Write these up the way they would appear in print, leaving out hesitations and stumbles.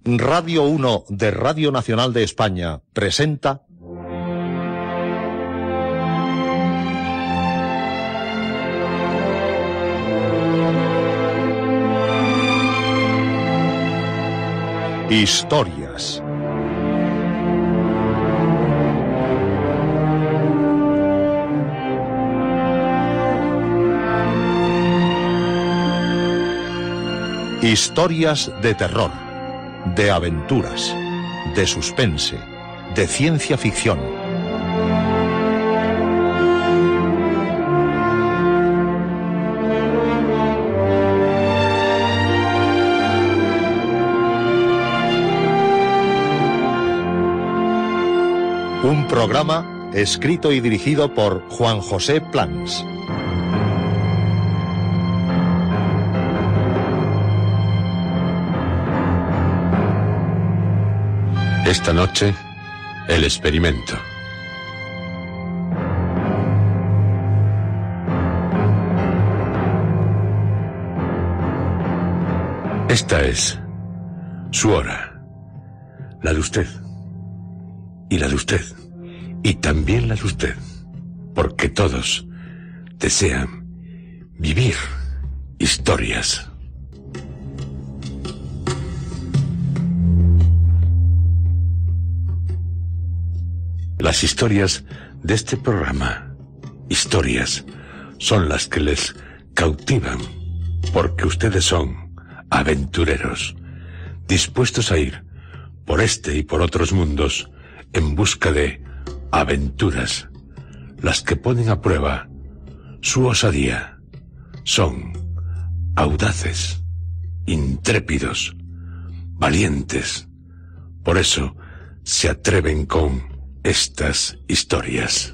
Radio 1 de Radio Nacional de España presenta Historias. Historias de terror, de aventuras, de suspense, de ciencia ficción. Un programa escrito y dirigido por Juan José Plans. Esta noche, el experimento. Esta es su hora, la de usted, y la de usted, y también la de usted, porque todos desean vivir historias. Las historias de este programa, historias, son las que les cautivan, porque ustedes son aventureros, dispuestos a ir por este y por otros mundos en busca de aventuras, las que ponen a prueba su osadía. Son audaces, intrépidos, valientes. Por eso se atreven con estas historias.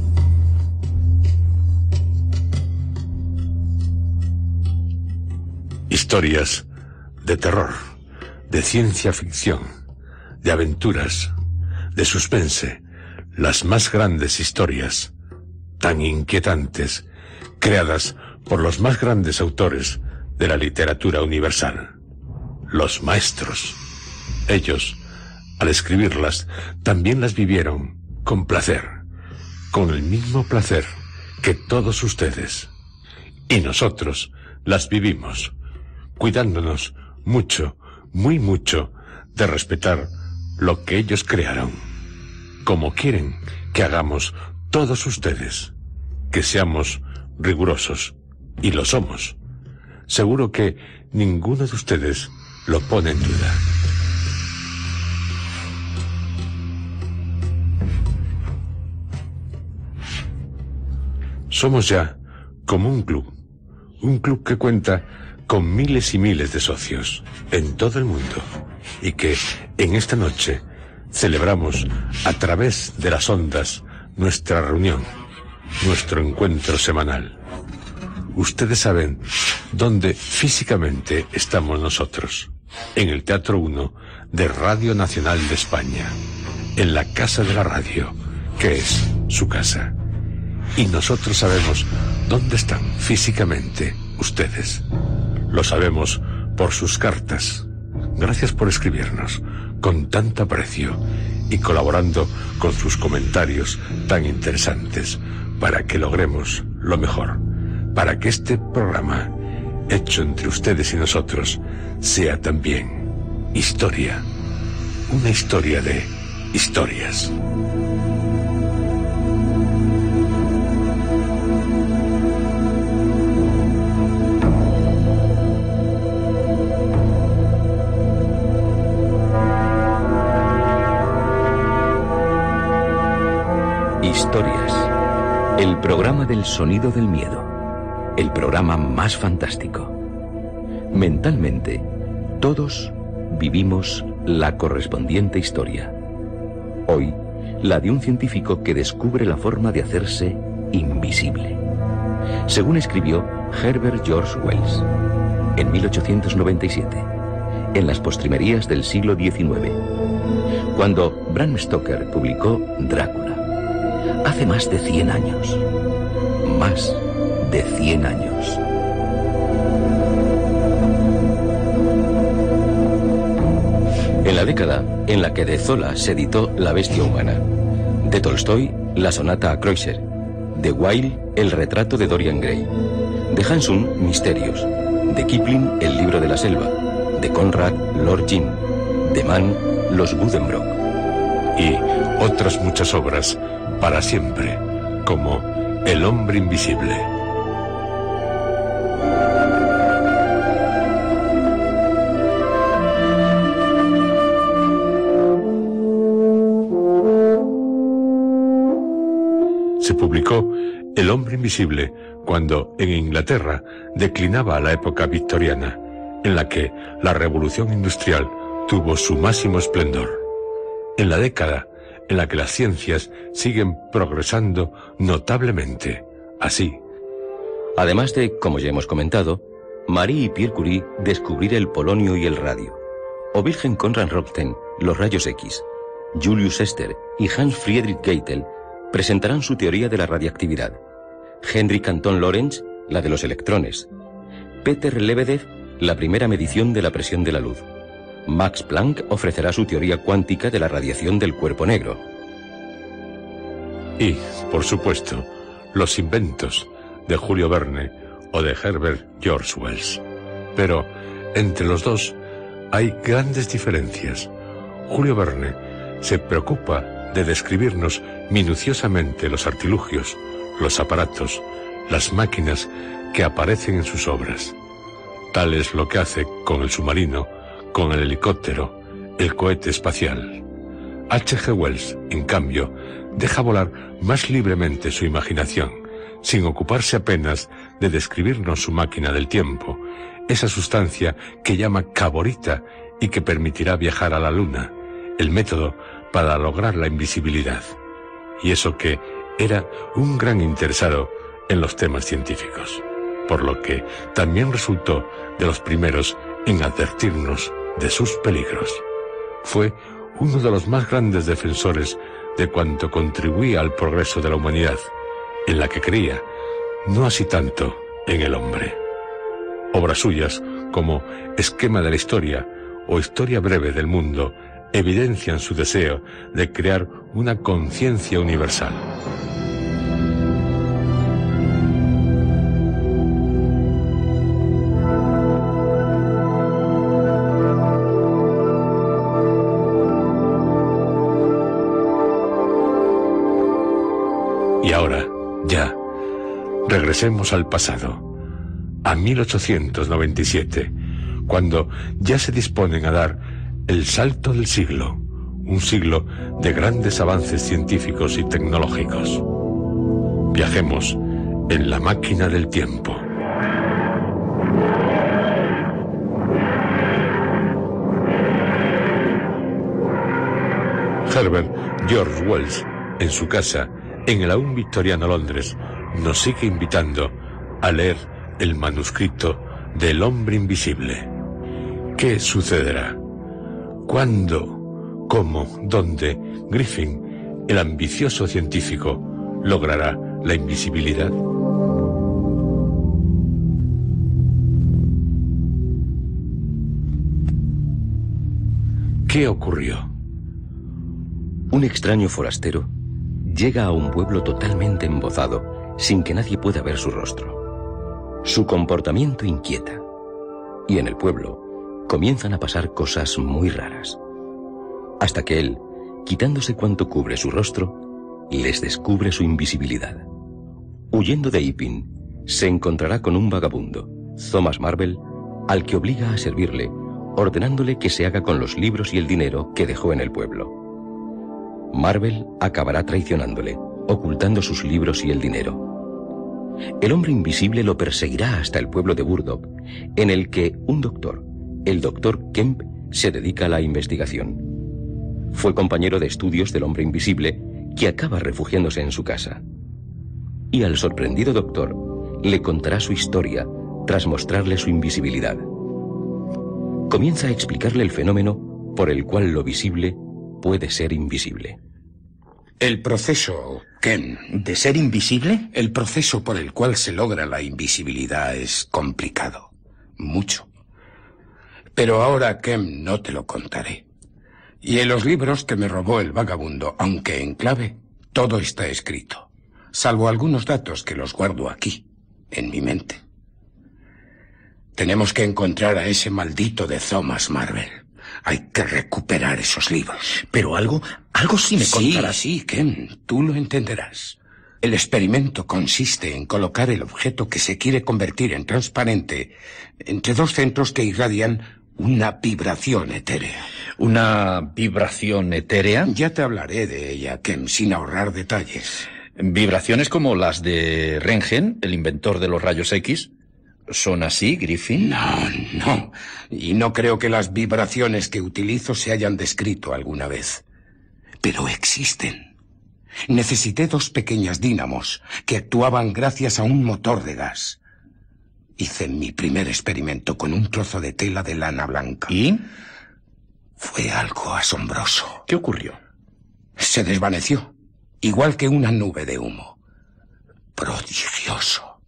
Historias de terror, de ciencia ficción, de aventuras, de suspense, las más grandes historias, tan inquietantes, creadas por los más grandes autores de la literatura universal, los maestros. Ellos, al escribirlas, también las vivieron con placer, con el mismo placer que todos ustedes. Y nosotros las vivimos, cuidándonos mucho, muy mucho, de respetar lo que ellos crearon, como quieren que hagamos todos ustedes, que seamos rigurosos, y lo somos. Seguro que ninguno de ustedes lo pone en duda. Somos ya como un club que cuenta con miles y miles de socios en todo el mundo y que en esta noche celebramos a través de las ondas nuestra reunión, nuestro encuentro semanal. Ustedes saben dónde físicamente estamos nosotros, en el Teatro 1 de Radio Nacional de España, en la Casa de la Radio, que es su casa. Y nosotros sabemos dónde están físicamente ustedes. Lo sabemos por sus cartas. Gracias por escribirnos con tanto aprecio y colaborando con sus comentarios tan interesantes para que logremos lo mejor, para que este programa, hecho entre ustedes y nosotros, sea también historia, una historia de historias. Historias, el programa del sonido del miedo, el programa más fantástico. Mentalmente, todos vivimos la correspondiente historia. Hoy, la de un científico que descubre la forma de hacerse invisible. Según escribió Herbert George Wells, en 1897, en las postrimerías del siglo XIX, cuando Bram Stoker publicó Drácula. Hace más de 100 años. Más de 100 años. En la década en la que de Zola se editó La bestia humana, de Tolstoy, La sonata a Kreutzer, de Wilde, El retrato de Dorian Gray, de Hansun, Misterios, de Kipling, El libro de la selva, de Conrad, Lord Jim, de Mann, Los Buddenbrook. Y otras muchas obras para siempre, como El hombre invisible. Se publicó El hombre invisible cuando en Inglaterra declinaba la época victoriana, en la que la revolución industrial tuvo su máximo esplendor. En la década en la que las ciencias siguen progresando notablemente. Así. Además de, como ya hemos comentado, Marie y Pierre Curie descubrir el polonio y el radio, o Wilhelm Conrad Röntgen los rayos X, Julius Esther y Hans Friedrich Geitel presentarán su teoría de la radiactividad, Henrik Anton Lorentz la de los electrones, Peter Lebedev la primera medición de la presión de la luz, Max Planck ofrecerá su teoría cuántica de la radiación del cuerpo negro. Y, por supuesto, los inventos de Julio Verne o de Herbert George Wells. Pero entre los dos hay grandes diferencias. Julio Verne se preocupa de describirnos minuciosamente los artilugios, los aparatos, las máquinas que aparecen en sus obras. Tal es lo que hace con el submarino, con el helicóptero, el cohete espacial. H.G. Wells, en cambio, deja volar más libremente su imaginación, sin ocuparse apenas de describirnos su máquina del tiempo, esa sustancia que llama caborita y que permitirá viajar a la luna, el método para lograr la invisibilidad. Y eso que era un gran interesado en los temas científicos, por lo que también resultó de los primeros en advertirnos de sus peligros. Fue uno de los más grandes defensores de cuanto contribuía al progreso de la humanidad, en la que creía, no así tanto en el hombre. Obras suyas como Esquema de la Historia o Historia breve del mundo evidencian su deseo de crear una conciencia universal. Y ahora, ya, regresemos al pasado, a 1897, cuando ya se disponen a dar el salto del siglo, un siglo de grandes avances científicos y tecnológicos. Viajemos en la máquina del tiempo. Herbert George Wells, en su casa, en el aún victoriano Londres, nos sigue invitando a leer el manuscrito del hombre invisible. ¿Qué sucederá? ¿Cuándo? ¿Cómo? ¿Dónde? Griffin, el ambicioso científico, logrará la invisibilidad. ¿Qué ocurrió? Un extraño forastero llega a un pueblo totalmente embozado, sin que nadie pueda ver su rostro. Su comportamiento inquieta, y en el pueblo comienzan a pasar cosas muy raras, hasta que él, quitándose cuanto cubre su rostro, les descubre su invisibilidad. Huyendo de Iping, se encontrará con un vagabundo, Thomas Marvel, al que obliga a servirle, ordenándole que se haga con los libros y el dinero que dejó en el pueblo. Marvel acabará traicionándole, ocultando sus libros y el dinero. El hombre invisible lo perseguirá hasta el pueblo de Burdock, en el que un doctor, el doctor Kemp, se dedica a la investigación. Fue compañero de estudios del hombre invisible, que acaba refugiándose en su casa. Y al sorprendido doctor le contará su historia tras mostrarle su invisibilidad. Comienza a explicarle el fenómeno por el cual lo visible puede ser invisible. El proceso, Ken, ¿De ser invisible? el proceso por el cual se logra la invisibilidad es complicado. Mucho. Pero ahora, Ken, no te lo contaré. Y en los libros que me robó el vagabundo, aunque en clave, todo está escrito, salvo algunos datos que los guardo aquí, en mi mente. Tenemos que encontrar a ese maldito de Thomas Marvel. Hay que recuperar esos libros. Pero algo sí me contarás. Sí, Ken, tú lo entenderás. El experimento consiste en colocar el objeto que se quiere convertir en transparente entre dos centros que irradian una vibración etérea. ¿Una vibración etérea? Ya te hablaré de ella, Ken, sin ahorrar detalles. ¿Vibraciones como las de Röntgen, el inventor de los rayos X? ¿Son así, Griffin? No. Y no creo que las vibraciones que utilizo se hayan descrito alguna vez. Pero existen. Necesité 2 pequeñas dínamos que actuaban gracias a un motor de gas. Hice mi primer experimento con un trozo de tela de lana blanca. ¿Y? Fue algo asombroso. ¿Qué ocurrió? Se desvaneció, igual que una nube de humo. Prodigioso.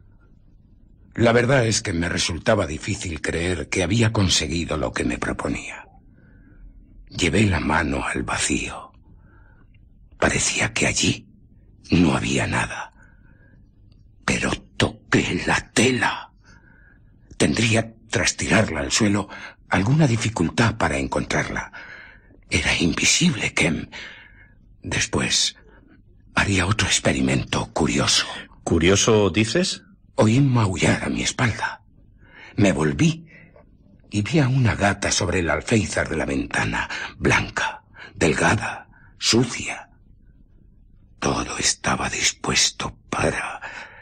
La verdad es que me resultaba difícil creer que había conseguido lo que me proponía. Llevé la mano al vacío. Parecía que allí no había nada. Pero toqué la tela. Tendría, tras tirarla al suelo, alguna dificultad para encontrarla. Era invisible, Ken. Después haría otro experimento curioso. ¿Curioso, dices? Oí maullar a mi espalda. Me volví y vi a una gata sobre el alféizar de la ventana, blanca, delgada, sucia. Todo estaba dispuesto para...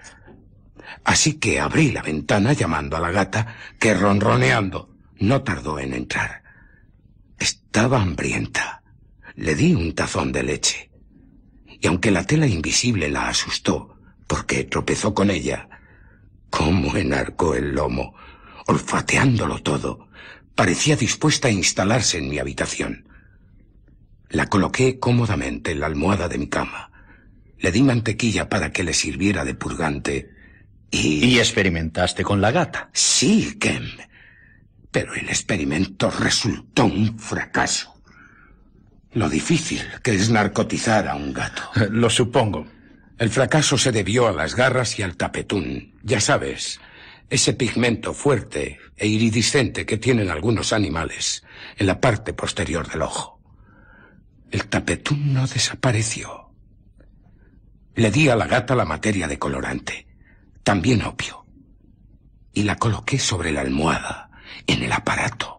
Así que abrí la ventana llamando a la gata, que ronroneando no tardó en entrar. Estaba hambrienta. Le di un tazón de leche. Y aunque la tela invisible la asustó, porque tropezó con ella, cómo enarcó el lomo, olfateándolo todo, parecía dispuesta a instalarse en mi habitación. La coloqué cómodamente en la almohada de mi cama. Le di mantequilla para que le sirviera de purgante y... ¿Y experimentaste con la gata? Sí, Ken. Pero el experimento resultó un fracaso. Lo difícil que es narcotizar a un gato. Lo supongo. El fracaso se debió a las garras y al tapetún. Ya sabes, ese pigmento fuerte e iridiscente que tienen algunos animales en la parte posterior del ojo. El tapetún no desapareció. Le di a la gata la materia de colorante, también opio, y la coloqué sobre la almohada, en el aparato.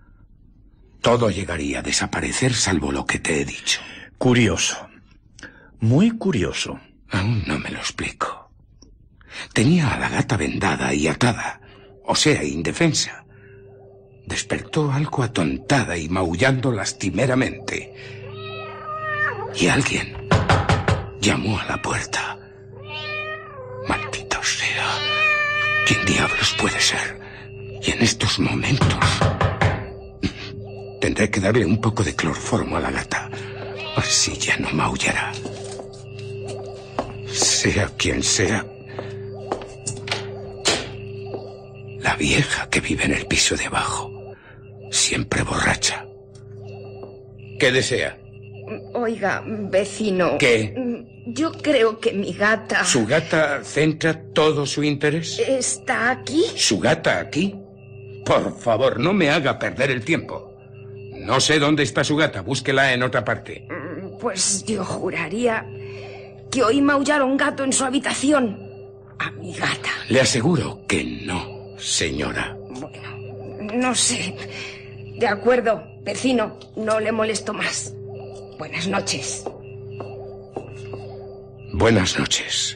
Todo llegaría a desaparecer salvo lo que te he dicho. Curioso. Muy curioso. Aún no me lo explico. Tenía a la gata vendada y atada, o sea, indefensa. Despertó algo atontada y maullando lastimeramente. Y alguien llamó a la puerta. Maldito sea. ¿Quién diablos puede ser? Y en estos momentos... Tendré que darle un poco de cloroformo a la gata. Así ya no maullará. Sea quien sea. La vieja que vive en el piso de abajo. Siempre borracha. ¿Qué desea? Oiga, vecino. ¿Qué? Yo creo que mi gata... ¿Su gata centra todo su interés? ¿Está aquí? ¿Su gata aquí? Por favor, no me haga perder el tiempo. No sé dónde está su gata. Búsquela en otra parte. Pues yo juraría que oí maullar a un gato en su habitación. A mi gata. Le aseguro que no, señora. Bueno, no sé. De acuerdo, vecino. No le molesto más. Buenas noches. Buenas noches.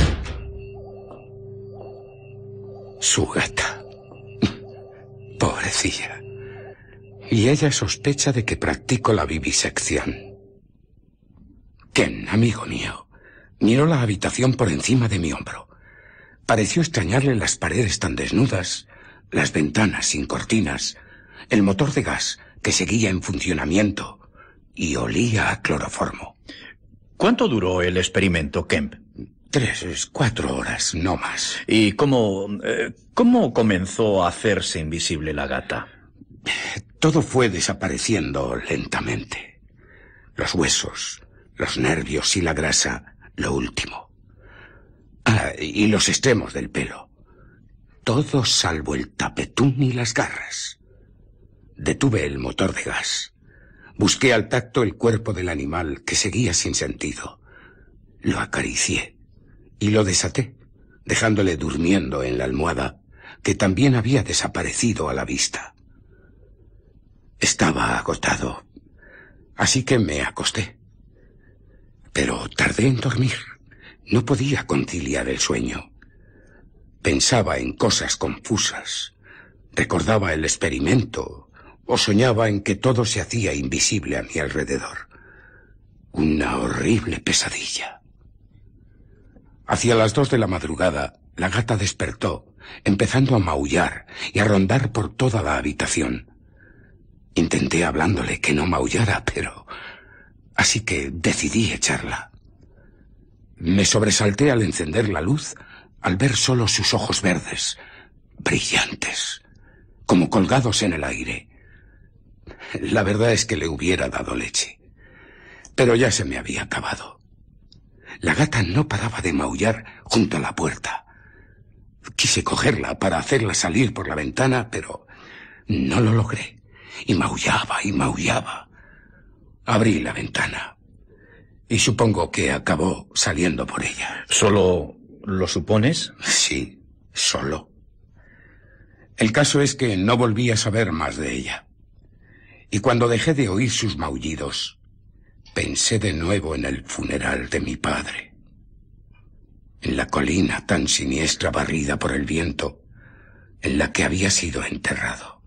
Su gata. Pobrecilla. Y ella sospecha de que practico la vivisección. Ken, amigo mío, miró la habitación por encima de mi hombro. Pareció extrañarle las paredes tan desnudas, las ventanas sin cortinas, el motor de gas que seguía en funcionamiento y olía a cloroformo. ¿Cuánto duró el experimento, Kemp? 3, 4 horas, no más. ¿Y cómo comenzó a hacerse invisible la gata? Todo fue desapareciendo lentamente. Los huesos, los nervios y la grasa, lo último. Y los extremos del pelo. Todo salvo el tapetún y las garras. Detuve el motor de gas. Busqué al tacto el cuerpo del animal que seguía sin sentido. Lo acaricié y lo desaté, dejándole durmiendo en la almohada que también había desaparecido a la vista. Estaba agotado, así que me acosté. Pero tardé en dormir. No podía conciliar el sueño. Pensaba en cosas confusas. Recordaba el experimento o soñaba en que todo se hacía invisible a mi alrededor. Una horrible pesadilla. Hacia las 2 de la madrugada, la gata despertó, empezando a maullar y a rondar por toda la habitación. Intenté hablándole que no maullara, pero... así que decidí echarla. Me sobresalté al encender la luz, al ver solo sus ojos verdes, brillantes, como colgados en el aire. La verdad es que le hubiera dado leche, pero ya se me había acabado. La gata no paraba de maullar junto a la puerta. Quise cogerla para hacerla salir por la ventana, pero no lo logré. Y maullaba y maullaba. Abrí la ventana y supongo que acabó saliendo por ella. ¿Solo lo supones? Sí, solo. El caso es que no volví a saber más de ella. Y cuando dejé de oír sus maullidos, pensé de nuevo en el funeral de mi padre. En la colina tan siniestra barrida por el viento, en la que había sido enterrado.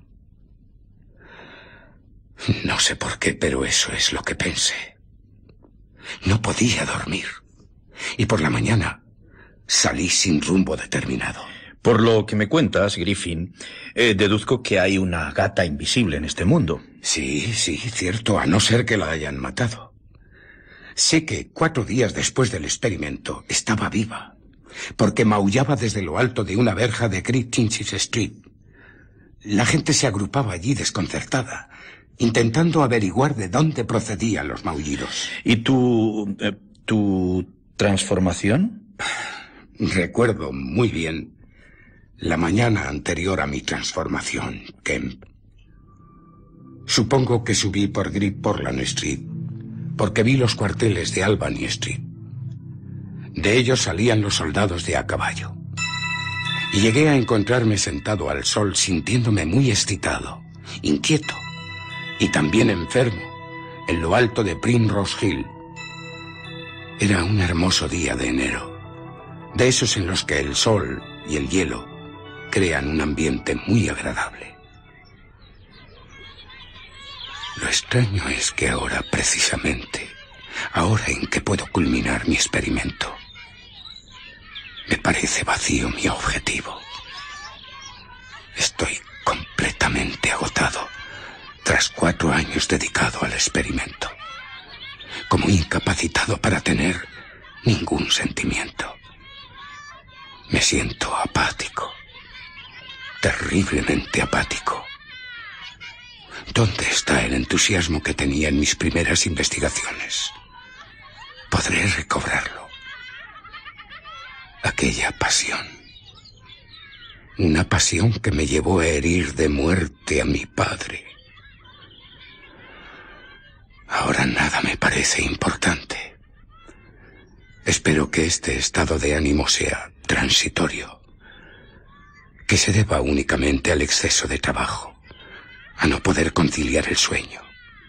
No sé por qué, pero eso es lo que pensé. No podía dormir. Y por la mañana salí sin rumbo determinado. Por lo que me cuentas, Griffin, deduzco que hay una gata invisible en este mundo. Sí, cierto, a no ser que la hayan matado. Sé que 4 días después del experimento estaba viva, porque maullaba desde lo alto de una verja de Great Chinchis Street. La gente se agrupaba allí desconcertada, intentando averiguar de dónde procedían los maullidos. ¿Y tu transformación? Recuerdo muy bien la mañana anterior a mi transformación, Kemp. Supongo que subí por Great Portland Street, porque vi los cuarteles de Albany Street. De ellos salían los soldados de a caballo. Y llegué a encontrarme sentado al sol sintiéndome muy excitado, inquieto y también enfermo, en lo alto de Primrose Hill. Era un hermoso día de enero, de esos en los que el sol y el hielo crean un ambiente muy agradable. Lo extraño es que ahora, precisamente, ahora en que puedo culminar mi experimento, me parece vacío mi objetivo. Estoy completamente agotado tras 4 años dedicado al experimento, como incapacitado para tener ningún sentimiento. Me siento apático, terriblemente apático. ¿Dónde está el entusiasmo que tenía en mis primeras investigaciones? ¿Podré recobrarlo? Aquella pasión. Una pasión que me llevó a herir de muerte a mi padre. Ahora nada me parece importante. Espero que este estado de ánimo sea transitorio, que se deba únicamente al exceso de trabajo, a no poder conciliar el sueño.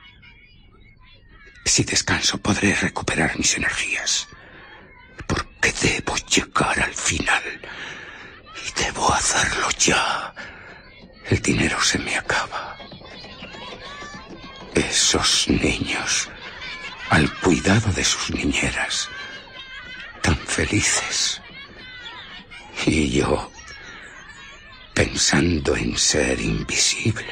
Si descanso podré recuperar mis energías, porque debo llegar al final y debo hacerlo ya. El dinero se me acaba. Esos niños, al cuidado de sus niñeras, tan felices. Y yo, pensando en ser invisible.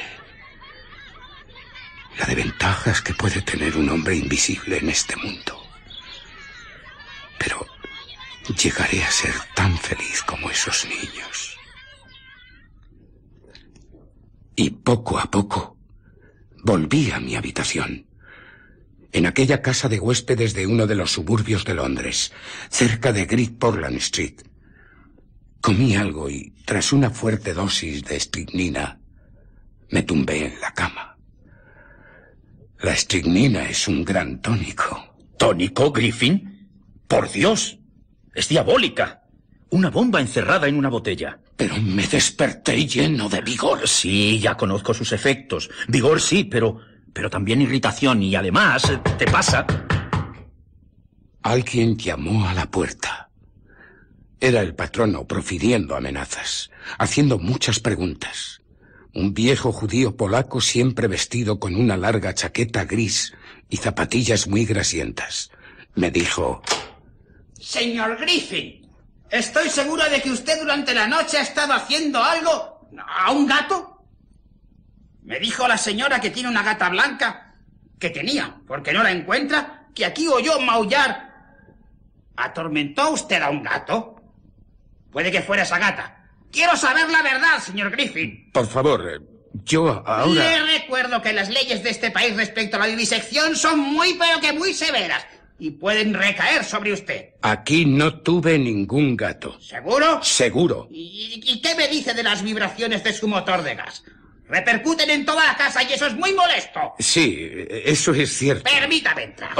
La de ventajas que puede tener un hombre invisible en este mundo. Pero llegaré a ser tan feliz como esos niños. Y poco a poco Volví a mi habitación. En aquella casa de huéspedes de uno de los suburbios de Londres, cerca de Great Portland Street. Comí algo y, tras una fuerte dosis de estricnina, me tumbé en la cama. La estricnina es un gran tónico. ¿Tónico, Griffin? ¡Por Dios! Es diabólica. Una bomba encerrada en una botella. Pero me desperté lleno de vigor. Sí, ya conozco sus efectos. Vigor sí, pero también irritación. Y además, te pasa... Alguien llamó a la puerta. Era el patrono profiriendo amenazas, haciendo muchas preguntas. Un viejo judío polaco siempre vestido con una larga chaqueta gris y zapatillas muy grasientas. Me dijo... Señor Griffin, estoy segura de que usted durante la noche ha estado haciendo algo a un gato. Me dijo la señora que tiene una gata blanca, que tenía, porque no la encuentra, que aquí oyó maullar. ¿Atormentó usted a un gato? Puede que fuera esa gata. Quiero saber la verdad, señor Griffin. Por favor, yo ahora... Le recuerdo que las leyes de este país respecto a la vivisección son muy, pero que muy severas. Y pueden recaer sobre usted. Aquí no tuve ningún gato. ¿Seguro? Seguro. ¿Y qué me dice de las vibraciones de su motor de gas? Repercuten en toda la casa y eso es muy molesto. Sí, eso es cierto. Permítame entrar.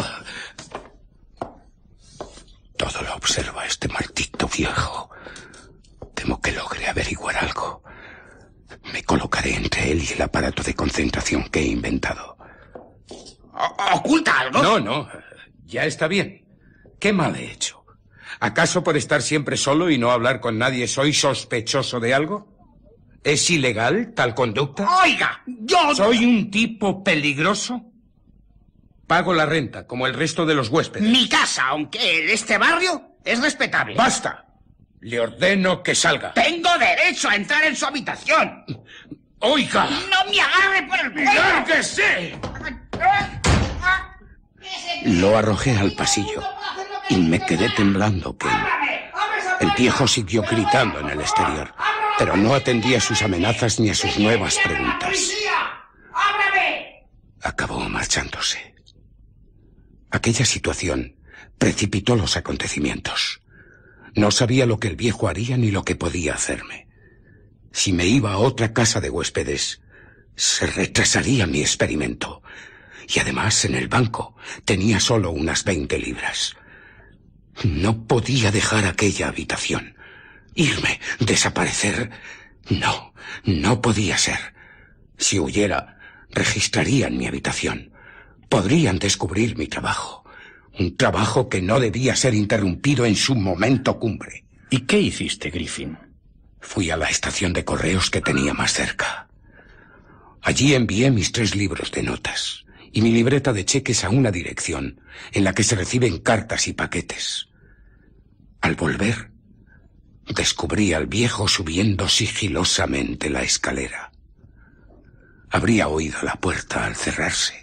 Todo lo observa este maldito viejo. Temo que logre averiguar algo. Me colocaré entre él y el aparato de concentración que he inventado. ¿Oculta algo? No. Ya está bien. ¿Qué mal he hecho? ¿Acaso por estar siempre solo y no hablar con nadie soy sospechoso de algo? ¿Es ilegal tal conducta? Oiga, yo... ¿Soy un tipo peligroso? Pago la renta, como el resto de los huéspedes. Mi casa, aunque en este barrio, es respetable. ¡Basta! Le ordeno que salga. Tengo derecho a entrar en su habitación. ¡Oiga! ¡No me agarre por el cuello! ¡Lárguese! Lo arrojé al pasillo y me quedé temblando que el viejo siguió gritando en el exterior, pero no atendía a sus amenazas ni a sus nuevas preguntas. Acabó marchándose. Aquella situación precipitó los acontecimientos. No sabía lo que el viejo haría ni lo que podía hacerme. Si me iba a otra casa de huéspedes, se retrasaría mi experimento. Y además, en el banco, tenía solo unas 20 libras. No podía dejar aquella habitación. Irme, desaparecer. No podía ser. Si huyera, registrarían mi habitación. Podrían descubrir mi trabajo. Un trabajo que no debía ser interrumpido en su momento cumbre. ¿Y qué hiciste, Griffin? Fui a la estación de correos que tenía más cerca. Allí envié mis 3 libros de notas y mi libreta de cheques a una dirección en la que se reciben cartas y paquetes. Al volver, descubrí al viejo subiendo sigilosamente la escalera. Habría oído la puerta al cerrarse.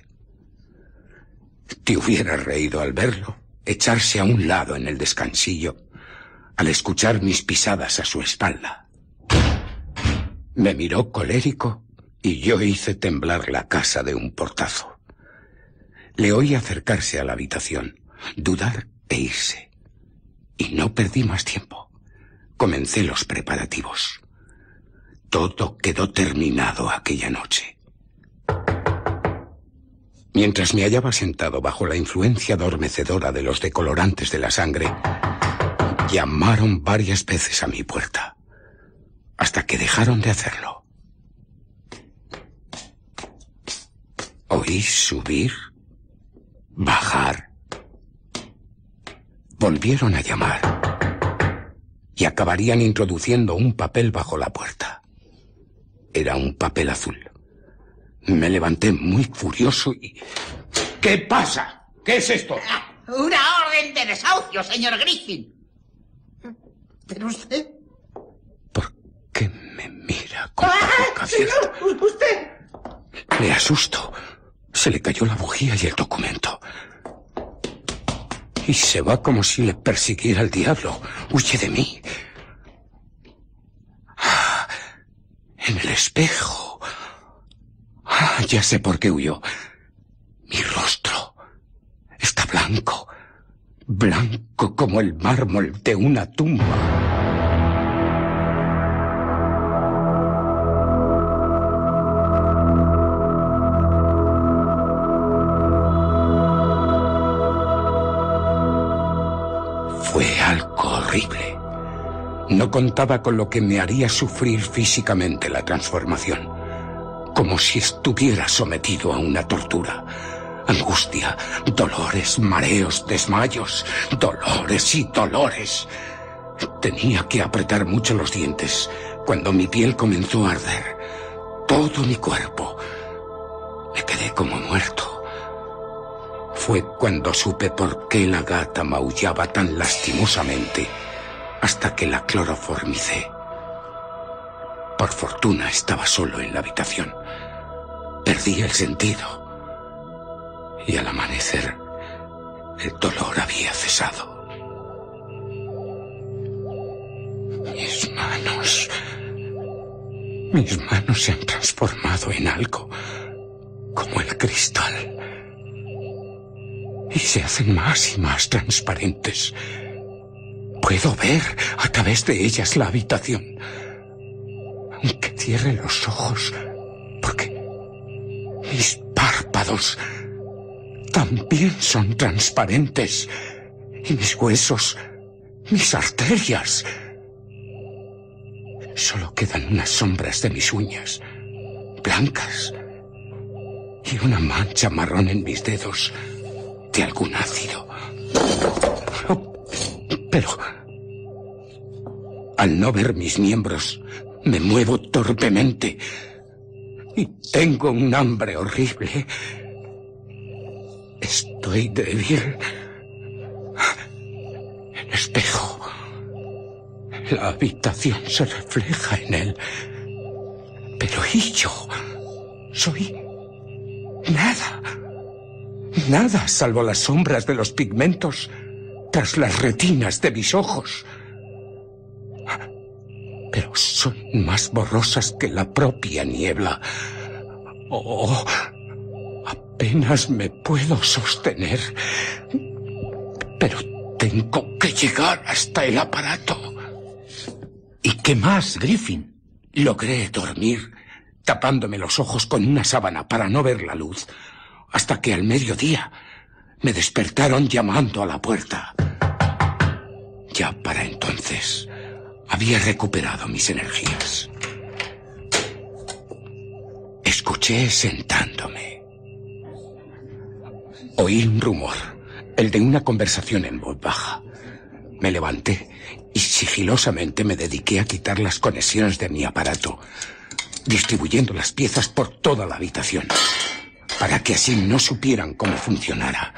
Te hubieras reído al verlo, echarse a un lado en el descansillo, al escuchar mis pisadas a su espalda. Me miró colérico y yo hice temblar la casa de un portazo. Le oí acercarse a la habitación, dudar e irse. Y no perdí más tiempo. Comencé los preparativos. Todo quedó terminado aquella noche. Mientras me hallaba sentado bajo la influencia adormecedora de los decolorantes de la sangre, llamaron varias veces a mi puerta, hasta que dejaron de hacerlo. Oí subir, bajar. Volvieron a llamar y acabarían introduciendo un papel bajo la puerta. Era un papel azul. Me levanté muy furioso y... ¿Qué pasa? ¿Qué es esto? Una orden de desahucio, señor Griffin. ¿Pero usted? ¿Por qué me mira con la boca abierta? Señor, usted... Le asusto. Se le cayó la bujía y el documento. Y se va como si le persiguiera el diablo. Huye de mí. En el espejo Ah, ya sé por qué huyó. Mi rostro está blanco, blanco como el mármol de una tumba. Fue algo horrible. No contaba con lo que me haría sufrir físicamente la transformación. Como si estuviera sometido a una tortura. Angustia, dolores, mareos, desmayos, dolores y dolores. Tenía que apretar mucho los dientes cuando mi piel comenzó a arder. Todo mi cuerpo. Me quedé como muerto. Fue cuando supe por qué la gata maullaba tan lastimosamente, hasta que la cloroformicé. Por fortuna estaba solo en la habitación. Perdí el sentido. Y al amanecer, el dolor había cesado. Mis manos se han transformado en algo como el cristal. Y se hacen más y más transparentes. Puedo ver a través de ellas la habitación. Aunque cierre los ojos, porque mis párpados también son transparentes. Y mis huesos, mis arterias. Solo quedan unas sombras de mis uñas, blancas, y una mancha marrón en mis dedos de algún ácido. Pero al no ver mis miembros, me muevo torpemente y tengo un hambre horrible. Estoy débil. El espejo. La habitación se refleja en él. Pero ¿y yo? Soy nada. Nada salvo las sombras de los pigmentos tras las retinas de mis ojos. Pero son más borrosas que la propia niebla. Oh, apenas me puedo sostener. Pero tengo que llegar hasta el aparato. ¿Y qué más, Griffin? Logré dormir tapándome los ojos con una sábana para no ver la luz, hasta que al mediodía me despertaron llamando a la puerta. Ya para entonces había recuperado mis energías. Escuché sentándome. Oí un rumor, el de una conversación en voz baja. Me levanté y sigilosamente me dediqué a quitar las conexiones de mi aparato, distribuyendo las piezas por toda la habitación, para que así no supieran cómo funcionara.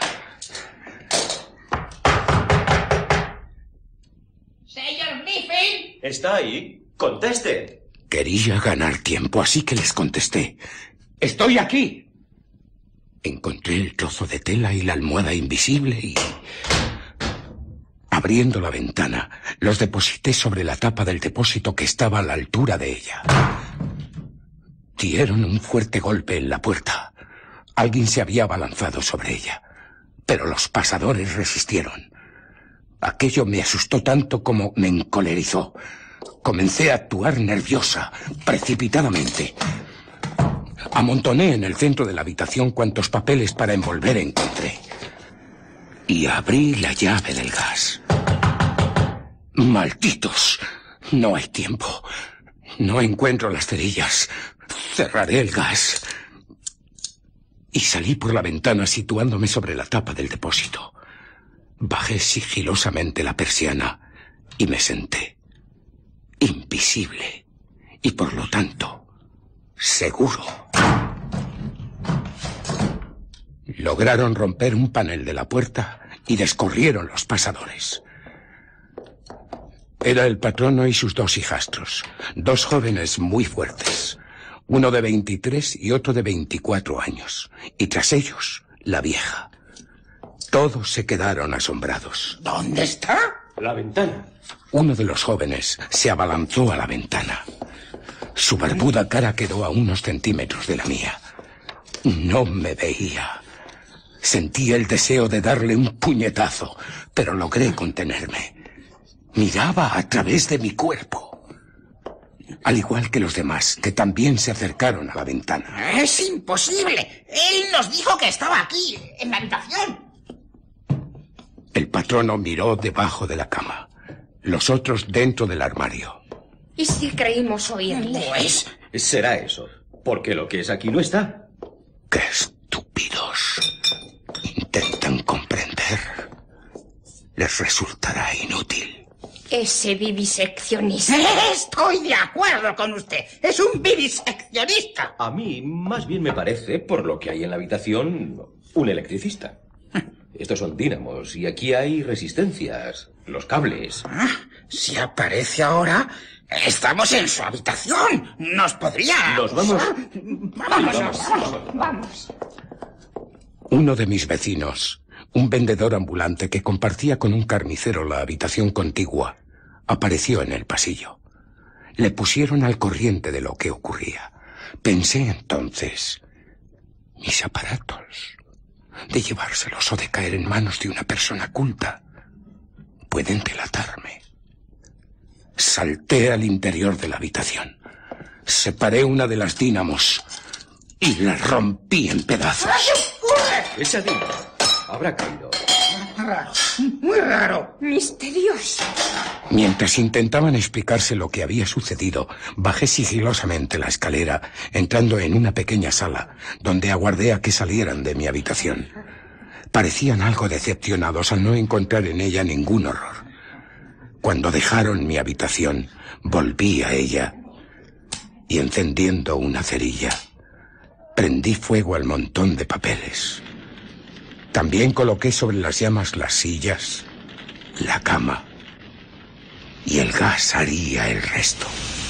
¡Señor Griffin! ¿Está ahí? ¡Conteste! Quería ganar tiempo, así que les contesté. ¡Estoy aquí! Encontré el trozo de tela y la almohada invisible y... abriendo la ventana, los deposité sobre la tapa del depósito que estaba a la altura de ella. Dieron un fuerte golpe en la puerta. Alguien se había abalanzado sobre ella, pero los pasadores resistieron. Aquello me asustó tanto como me encolerizó. Comencé a actuar nerviosa, precipitadamente. Amontoné en el centro de la habitación cuantos papeles para envolver encontré. Y abrí la llave del gas. ¡Malditos! No hay tiempo. No encuentro las cerillas. Cerraré el gas. Y salí por la ventana situándome sobre la tapa del depósito. Bajé sigilosamente la persiana y me senté. Invisible. Y por lo tanto, seguro. Lograron romper un panel de la puerta y descorrieron los pasadores. Era el patrono y sus dos hijastros, dos jóvenes muy fuertes, uno de 23 y otro de 24 años, y tras ellos, la vieja. Todos se quedaron asombrados. ¿Dónde está? La ventana. Uno de los jóvenes se abalanzó a la ventana. Su barbuda cara quedó a unos centímetros de la mía. No me veía. Sentí el deseo de darle un puñetazo, pero logré contenerme. Miraba a través de mi cuerpo. Al igual que los demás, que también se acercaron a la ventana. ¡Es imposible! Él nos dijo que estaba aquí, en la habitación. El patrono miró debajo de la cama. Los otros dentro del armario. ¿Y si creímos oírle? Pues... será eso, porque lo que es aquí no está. ¡Qué estúpidos! Intentan comprender. Les resultará inútil. Ese viviseccionista. Estoy de acuerdo con usted. Es un viviseccionista. A mí más bien me parece, por lo que hay en la habitación, un electricista. Estos son dínamos y aquí hay resistencias, los cables. Si aparece ahora, estamos en su habitación. Nos podría... Nos vamos... Vamos. Uno de mis vecinos, un vendedor ambulante que compartía con un carnicero la habitación contigua, apareció en el pasillo. Le pusieron al corriente de lo que ocurría. Pensé entonces, mis aparatos, de llevárselos o de caer en manos de una persona culta, pueden delatarme. Salté al interior de la habitación. Separé una de las dínamos y la rompí en pedazos. Esa dínamo habrá caído. Raro, muy raro. Misterioso. Mientras intentaban explicarse lo que había sucedido, bajé sigilosamente la escalera, entrando en una pequeña sala, donde aguardé a que salieran de mi habitación. Parecían algo decepcionados al no encontrar en ella ningún horror. Cuando dejaron mi habitación, volví a ella y, encendiendo una cerilla, prendí fuego al montón de papeles. También coloqué sobre las llamas las sillas, la cama, y el gas haría el resto.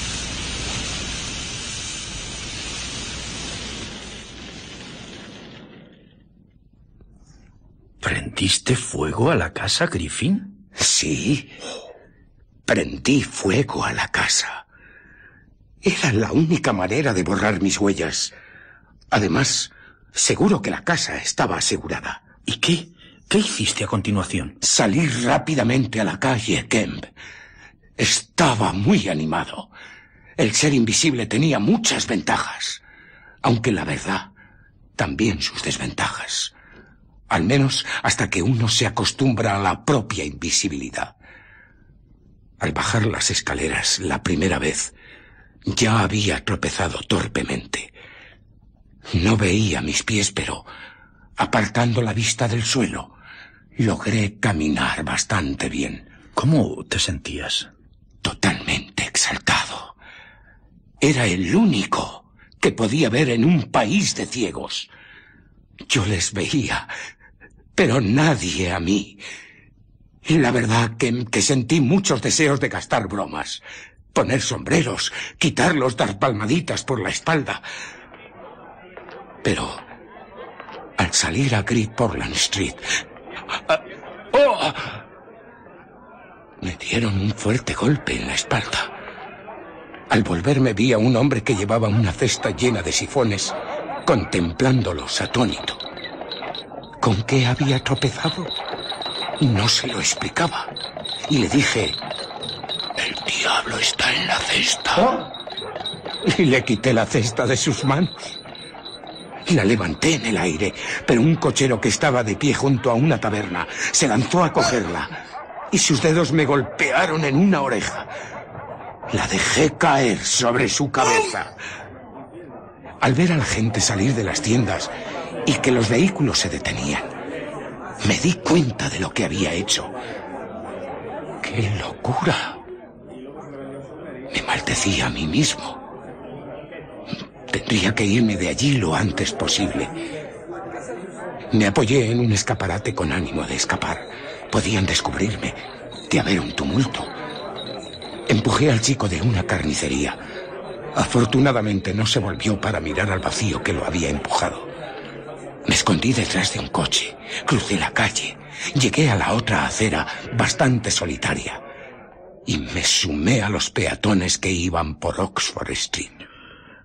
¿Prendiste fuego a la casa, Griffin? Sí, prendí fuego a la casa. Era la única manera de borrar mis huellas. Además, seguro que la casa estaba asegurada. ¿Y qué? ¿Qué hiciste a continuación? Salí rápidamente a la calle Kemp. Estaba muy animado. El ser invisible tenía muchas ventajas, aunque la verdad, también sus desventajas. Al menos hasta que uno se acostumbra a la propia invisibilidad. Al bajar las escaleras la primera vez, ya había tropezado torpemente. No veía mis pies, pero, apartando la vista del suelo, logré caminar bastante bien. ¿Cómo te sentías? Totalmente exaltado. Era el único que podía ver en un país de ciegos. Yo les veía, pero nadie a mí. Y la verdad que sentí muchos deseos de gastar bromas. Poner sombreros, quitarlos, dar palmaditas por la espalda. Pero al salir a Great Portland Street... me dieron un fuerte golpe en la espalda. Al volverme vi a un hombre que llevaba una cesta llena de sifones, contemplándolos atónito. ¿Con qué había tropezado? No se lo explicaba. Y le dije, el diablo está en la cesta. Y le quité la cesta de sus manos. La levanté en el aire, pero un cochero que estaba de pie junto a una taberna se lanzó a cogerla y sus dedos me golpearon en una oreja. La dejé caer sobre su cabeza. Al ver a la gente salir de las tiendas y que los vehículos se detenían, me di cuenta de lo que había hecho. ¡Qué locura! Me maldecía a mí mismo. Tendría que irme de allí lo antes posible. Me apoyé en un escaparate con ánimo de escapar. Podían descubrirme, de haber un tumulto. Empujé al chico de una carnicería. Afortunadamente no se volvió para mirar al vacío que lo había empujado. Me escondí detrás de un coche, crucé la calle, llegué a la otra acera, bastante solitaria, y me sumé a los peatones que iban por Oxford Street.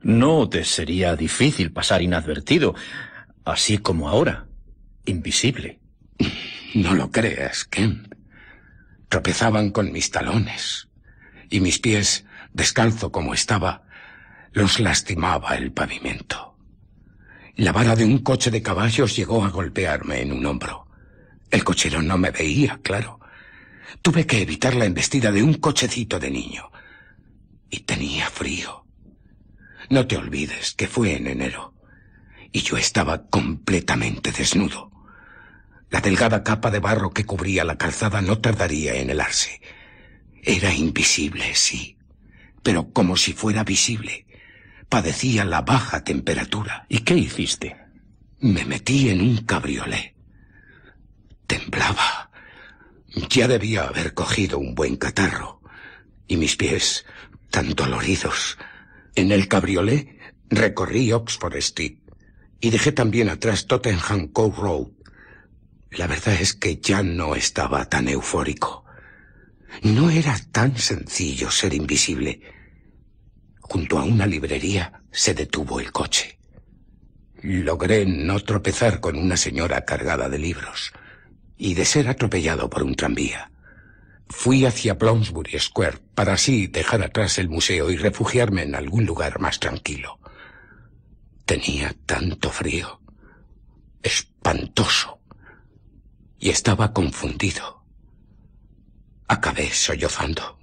No te sería difícil pasar inadvertido, así como ahora, invisible. No lo creas, Kemp. Tropezaban con mis talones, y mis pies, descalzo como estaba, los lastimaba el pavimento. La vara de un coche de caballos llegó a golpearme en un hombro. El cochero no me veía, claro. Tuve que evitar la embestida de un cochecito de niño. Y tenía frío. No te olvides que fue en enero, y yo estaba completamente desnudo. La delgada capa de barro que cubría la calzada no tardaría en helarse. Era invisible, sí, pero como si fuera visible. Padecía la baja temperatura. ¿Y qué hiciste? Me metí en un cabriolé. Temblaba. Ya debía haber cogido un buen catarro. Y mis pies, tan doloridos. En el cabriolé recorrí Oxford Street y dejé también atrás Tottenham Court Road. La verdad es que ya no estaba tan eufórico. No era tan sencillo ser invisible. Junto a una librería se detuvo el coche. Logré no tropezar con una señora cargada de libros y de ser atropellado por un tranvía. Fui hacia Bloomsbury Square para así dejar atrás el museo y refugiarme en algún lugar más tranquilo. Tenía tanto frío, espantoso, y estaba confundido. Acabé sollozando.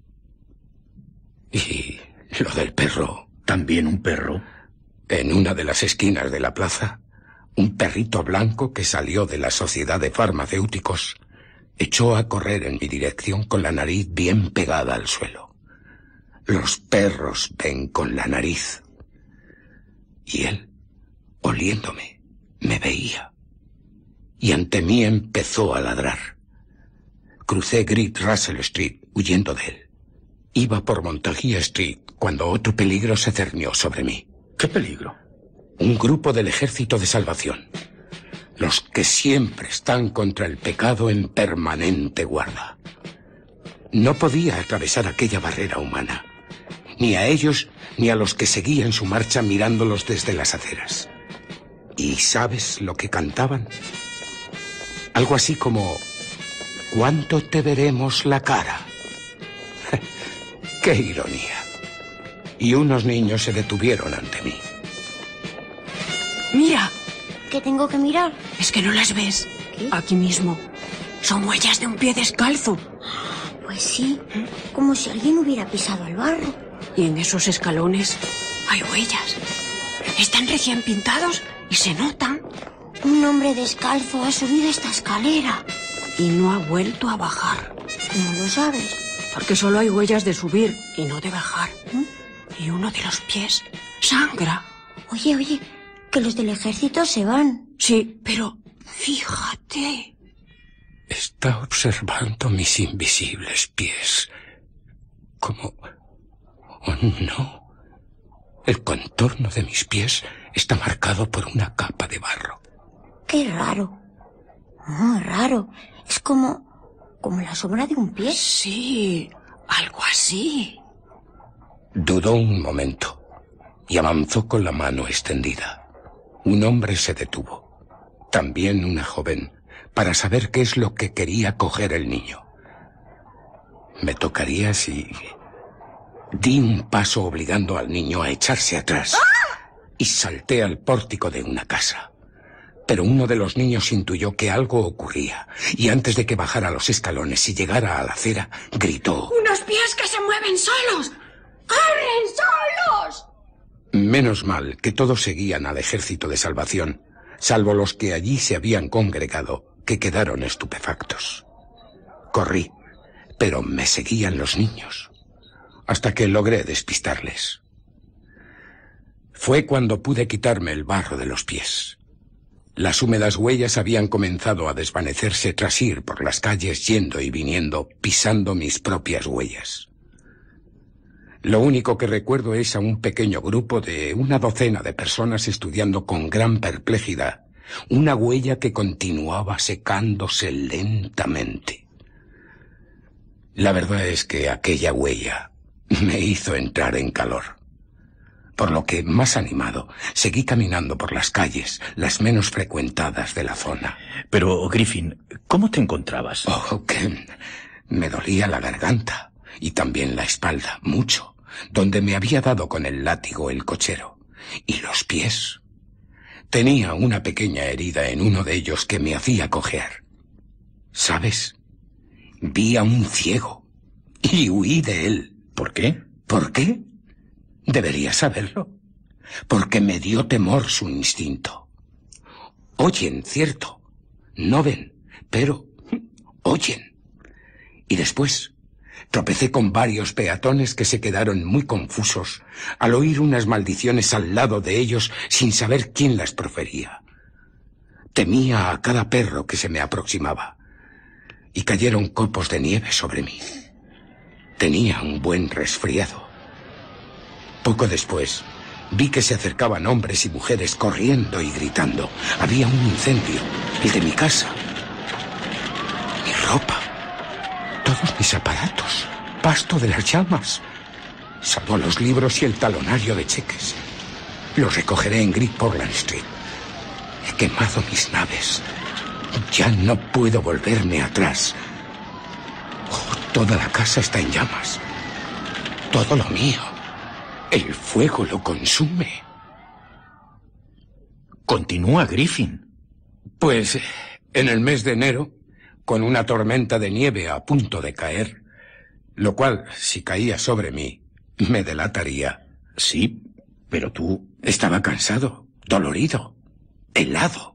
Y lo del perro. ¿También un perro? En una de las esquinas de la plaza, un perrito blanco que salió de la Sociedad de Farmacéuticos echó a correr en mi dirección con la nariz bien pegada al suelo. Los perros ven con la nariz. Y él, oliéndome, me veía. Y ante mí empezó a ladrar. Crucé Great Russell Street huyendo de él. Iba por Montague Street cuando otro peligro se cernió sobre mí. ¿Qué peligro? Un grupo del Ejército de Salvación. Los que siempre están contra el pecado en permanente guarda. No podía atravesar aquella barrera humana, ni a ellos ni a los que seguían su marcha mirándolos desde las aceras. ¿Y sabes lo que cantaban? Algo así como: ¿cuánto te veremos la cara? ¡Qué ironía! Y unos niños se detuvieron ante mí. ¡Mira! ¿Qué tengo que mirar? Es que no las ves. ¿Qué? Aquí mismo. Son huellas de un pie descalzo. Pues sí, como si alguien hubiera pisado el barro. Y en esos escalones hay huellas. Están recién pintados y se notan. Un hombre descalzo ha subido esta escalera. Y no ha vuelto a bajar. ¿Cómo lo sabes? Porque solo hay huellas de subir y no de bajar. Y uno de los pies sangra. Oye, que los del ejército se van. Sí, pero fíjate. Está observando mis invisibles pies. Como... Oh, no. El contorno de mis pies está marcado por una capa de barro. Qué raro. Muy raro. Es como la sombra de un pie. Sí, algo así. Dudó un momento y avanzó con la mano extendida. Un hombre se detuvo, también una joven, para saber qué es lo que quería coger el niño. Me tocaría si... Di un paso obligando al niño a echarse atrás y salté al pórtico de una casa. Pero uno de los niños intuyó que algo ocurría y antes de que bajara los escalones y llegara a la acera, gritó: ¡Unos pies que se mueven solos! ¡Corren solos! Menos mal que todos seguían al Ejército de Salvación, salvo los que allí se habían congregado, que quedaron estupefactos. Corrí, pero me seguían los niños, hasta que logré despistarles. Fue cuando pude quitarme el barro de los pies. Las húmedas huellas habían comenzado a desvanecerse tras ir por las calles yendo y viniendo, pisando mis propias huellas. Lo único que recuerdo es a un pequeño grupo de una docena de personas estudiando con gran perplejidad una huella que continuaba secándose lentamente. La verdad es que aquella huella me hizo entrar en calor. por lo que, más animado, seguí caminando por las calles, las menos frecuentadas de la zona. Pero, Griffin, ¿cómo te encontrabas? Oh, que me dolía la garganta y también la espalda, mucho, donde me había dado con el látigo el cochero. Y los pies. Tenía una pequeña herida en uno de ellos que me hacía cojear. ¿Sabes? Vi a un ciego y huí de él. ¿Por qué? ¿Por qué? Deberías saberlo. Porque me dio temor su instinto. Oyen, cierto. No ven, pero oyen. Y después tropecé con varios peatones que se quedaron muy confusos al oír unas maldiciones al lado de ellos sin saber quién las profería. Temía a cada perro que se me aproximaba. Y cayeron copos de nieve sobre mí. Tenía un buen resfriado. Poco después, vi que se acercaban hombres y mujeres corriendo y gritando. Había un incendio, el de mi casa. Mi ropa, todos mis aparatos, pasto de las llamas, salvo los libros y el talonario de cheques. Los recogeré en Great Portland Street. He quemado mis naves. Ya no puedo volverme atrás. Oh, toda la casa está en llamas. Todo lo mío. El fuego lo consume. Continúa, Griffin. Pues en el mes de enero, con una tormenta de nieve a punto de caer, lo cual, si caía sobre mí, me delataría. Sí, pero tú... Estaba cansado, dolorido, helado.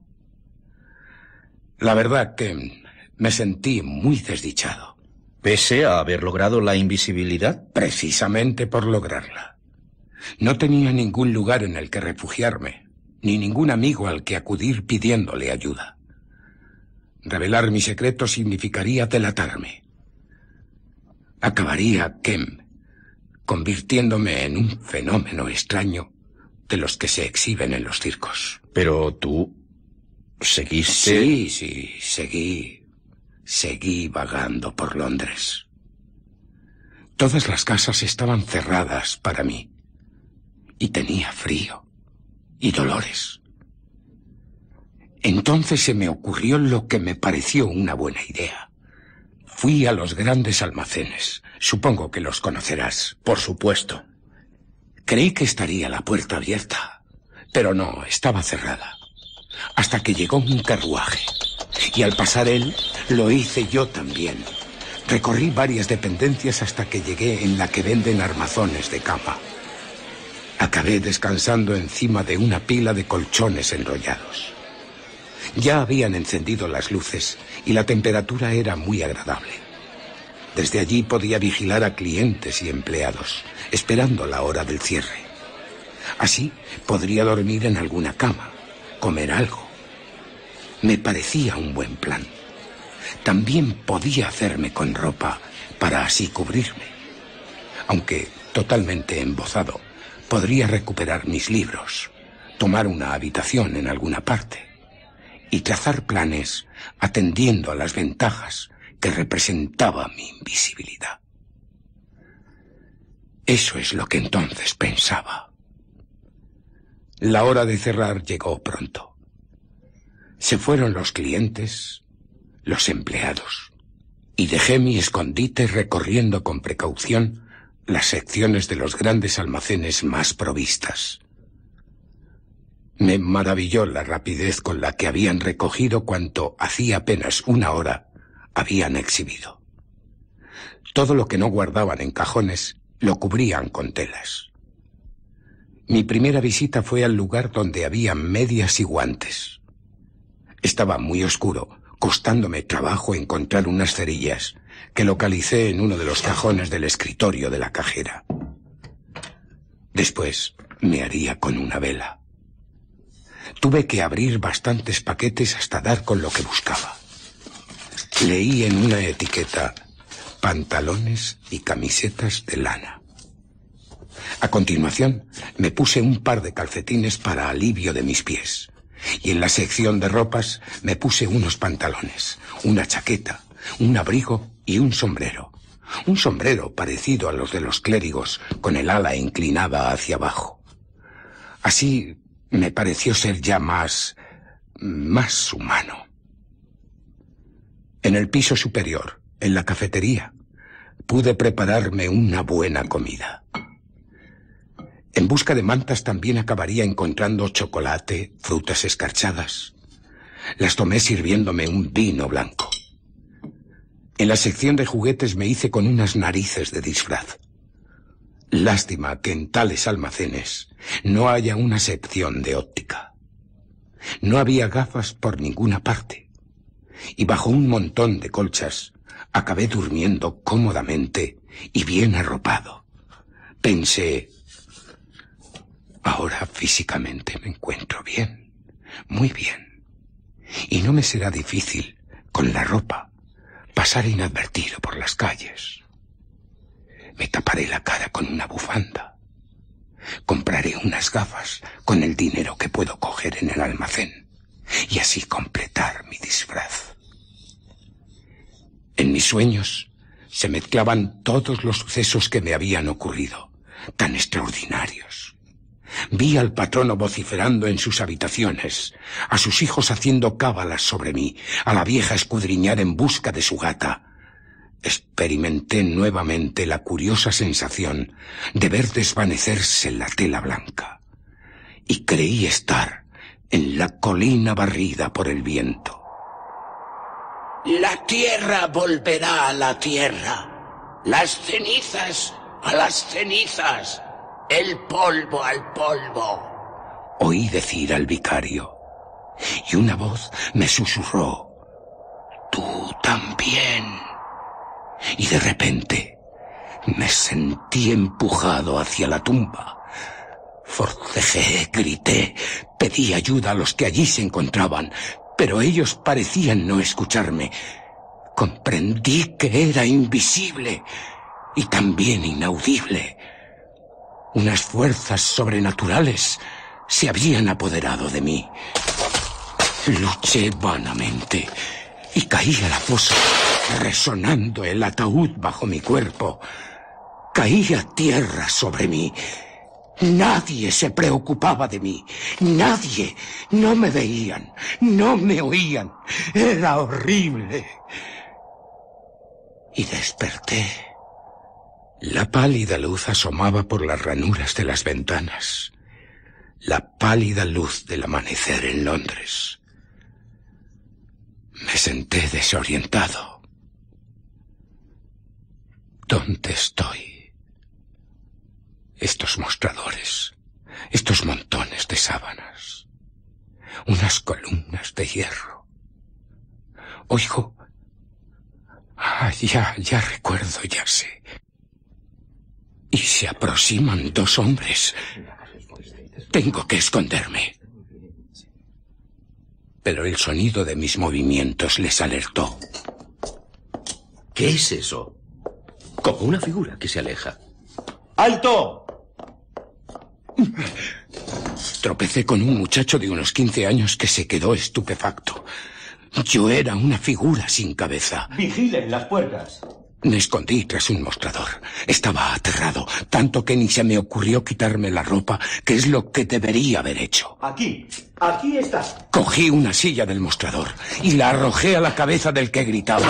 La verdad que me sentí muy desdichado. ¿Pese a haber logrado la invisibilidad? Precisamente por lograrla. No tenía ningún lugar en el que refugiarme, ni ningún amigo al que acudir pidiéndole ayuda. Revelar mi secreto significaría delatarme. Acabaría, convirtiéndome en un fenómeno extraño de los que se exhiben en los circos. Pero tú... ¿seguiste? Sí, seguí vagando por Londres. Todas las casas estaban cerradas para mí. Y tenía frío y dolores. Entonces se me ocurrió lo que me pareció una buena idea. Fui a los grandes almacenes. Supongo que los conocerás. Por supuesto. Creí que estaría la puerta abierta, pero no, estaba cerrada. Hasta que llegó un carruaje. Y al pasar él, lo hice yo también. Recorrí varias dependencias hasta que llegué en la que venden armazones de cama. Acabé descansando encima de una pila de colchones enrollados. Ya habían encendido las luces y la temperatura era muy agradable. Desde allí podía vigilar a clientes y empleados, esperando la hora del cierre. Así podría dormir en alguna cama, comer algo. Me parecía un buen plan. También podía hacerme con ropa para así cubrirme. Aunque totalmente embozado, podría recuperar mis libros, tomar una habitación en alguna parte y trazar planes atendiendo a las ventajas que representaba mi invisibilidad. Eso es lo que entonces pensaba. La hora de cerrar llegó pronto. Se fueron los clientes, los empleados, y dejé mi escondite recorriendo con precaución las secciones de los grandes almacenes más provistas. Me maravilló la rapidez con la que habían recogido cuanto hacía apenas una hora habían exhibido. Todo lo que no guardaban en cajones lo cubrían con telas. Mi primera visita fue al lugar donde había medias y guantes. Estaba muy oscuro, costándome trabajo encontrar unas cerillas que localicé en uno de los cajones del escritorio de la cajera. Después me haría con una vela. Tuve que abrir bastantes paquetes hasta dar con lo que buscaba. Leí en una etiqueta pantalones y camisetas de lana. A continuación, me puse un par de calcetines para alivio de mis pies. Y en la sección de ropas me puse unos pantalones, una chaqueta, un abrigo y un sombrero. Un sombrero parecido a los de los clérigos, con el ala inclinada hacia abajo. Así me pareció ser ya más humano. En el piso superior, en la cafetería, pude prepararme una buena comida. En busca de mantas también acabaría encontrando chocolate, frutas escarchadas. Las tomé sirviéndome un vino blanco. En la sección de juguetes me hice con unas narices de disfraz. Lástima que en tales almacenes no haya una sección de óptica. No había gafas por ninguna parte. Y bajo un montón de colchas acabé durmiendo cómodamente y bien arropado. Pensé, ahora físicamente me encuentro bien, muy bien. Y no me será difícil, con la ropa, pasar inadvertido por las calles. Me taparé la cara con una bufanda. Compraré unas gafas con el dinero que puedo coger en el almacén y así completar mi disfraz. En mis sueños se mezclaban todos los sucesos que me habían ocurrido, tan extraordinarios. Vi al patrono vociferando en sus habitaciones, a sus hijos haciendo cábalas sobre mí, a la vieja escudriñar en busca de su gata. Experimenté nuevamente la curiosa sensación de ver desvanecerse la tela blanca, y creí estar en la colina barrida por el viento. La tierra volverá a la tierra, las cenizas a las cenizas, el polvo al polvo. Oí decir al vicario, y una voz me susurró, tú también. Y de repente me sentí empujado hacia la tumba. Forcejeé, grité, pedí ayuda a los que allí se encontraban, pero ellos parecían no escucharme. Comprendí que era invisible y también inaudible. Unas fuerzas sobrenaturales se habían apoderado de mí. Luché vanamente y caí a la fosa, resonando el ataúd bajo mi cuerpo. Caí a tierra sobre mí. Nadie se preocupaba de mí. Nadie. No me veían. No me oían. Era horrible. Y desperté. La pálida luz asomaba por las ranuras de las ventanas. La pálida luz del amanecer en Londres. Me senté desorientado. ¿Dónde estoy? Estos mostradores, estos montones de sábanas, unas columnas de hierro. Oigo. Ya recuerdo, ya sé. Y se aproximan dos hombres. Tengo que esconderme. Pero el sonido de mis movimientos les alertó. ¿Qué es eso? Como una figura que se aleja. ¡Alto! Tropecé con un muchacho de unos 15 años que se quedó estupefacto. Yo era una figura sin cabeza. ¡Vigilen las puertas! Me escondí tras un mostrador. Estaba aterrado, tanto que ni se me ocurrió quitarme la ropa, que es lo que debería haber hecho. Aquí está. Cogí una silla del mostrador y la arrojé a la cabeza del que gritaba.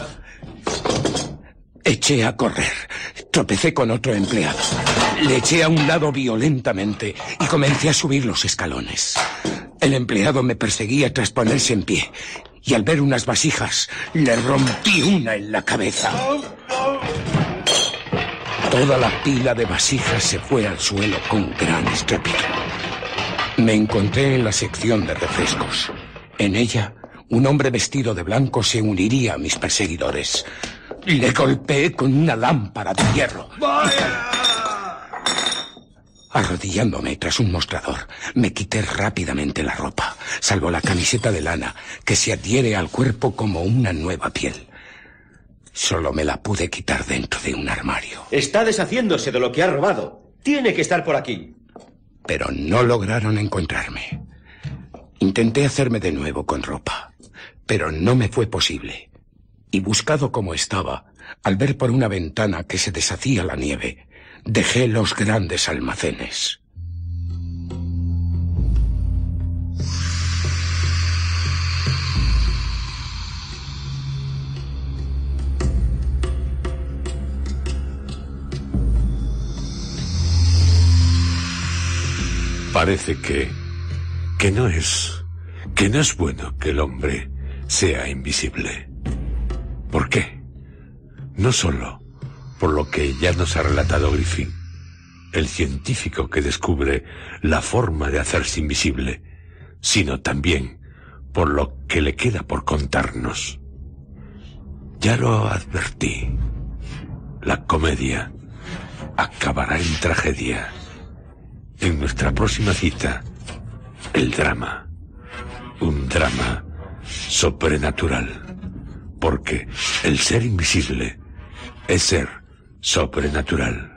Eché a correr. Tropecé con otro empleado. Le eché a un lado violentamente y comencé a subir los escalones. El empleado me perseguía tras ponerse en pie. Y al ver unas vasijas, le rompí una en la cabeza. Toda la pila de vasijas se fue al suelo con gran estrépito. Me encontré en la sección de refrescos. En ella, un hombre vestido de blanco se uniría a mis perseguidores. Le golpeé con una lámpara de hierro. ¡Vaya! Arrodillándome tras un mostrador, me quité rápidamente la ropa, salvo la camiseta de lana, que se adhiere al cuerpo como una nueva piel. Solo me la pude quitar dentro de un armario. Está deshaciéndose de lo que ha robado. Tiene que estar por aquí. Pero no lograron encontrarme. Intenté hacerme de nuevo con ropa, pero no me fue posible. Y buscado como estaba, al ver por una ventana que se deshacía la nieve, dejé los grandes almacenes. parece que no es bueno que el hombre sea invisible. ¿Por qué? No solo por lo que ya nos ha relatado Griffin, el científico que descubre la forma de hacerse invisible, sino también por lo que le queda por contarnos. Ya lo advertí, la comedia acabará en tragedia. En nuestra próxima cita, el drama, un drama sobrenatural, porque el ser invisible es ser sobrenatural.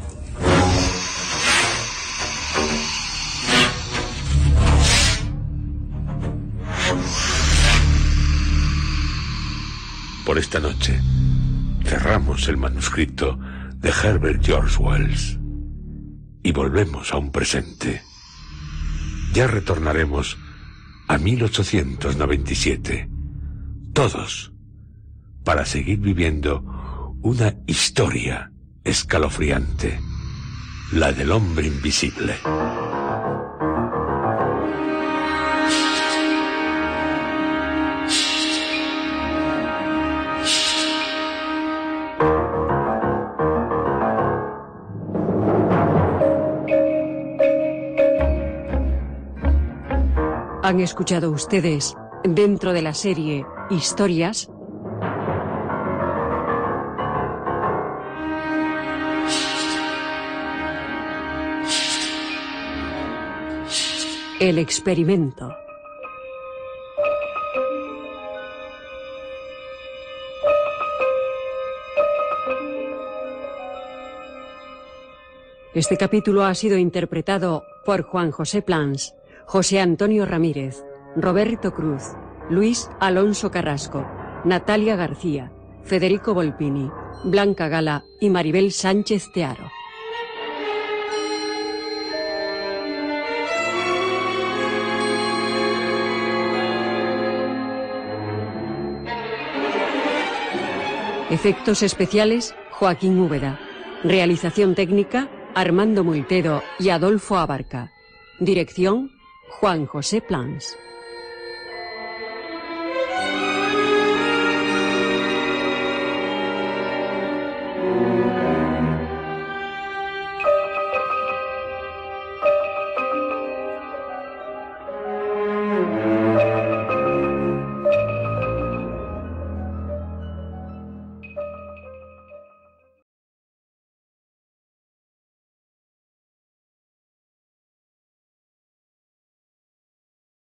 Por esta noche, cerramos el manuscrito de Herbert George Wells y volvemos a un presente. Ya retornaremos a 1897, todos, para seguir viviendo una historia escalofriante, la del hombre invisible. Han escuchado ustedes, dentro de la serie Historias, El experimento. Este capítulo ha sido interpretado por Juan José Plans, José Antonio Ramírez, Roberto Cruz, Luis Alonso Carrasco, Natalia García, Federico Volpini, Blanca Gala y Maribel Sánchez Tearo. Efectos especiales, Joaquín Úbeda. Realización técnica, Armando Multedo y Adolfo Abarca. Dirección, Juan José Plans.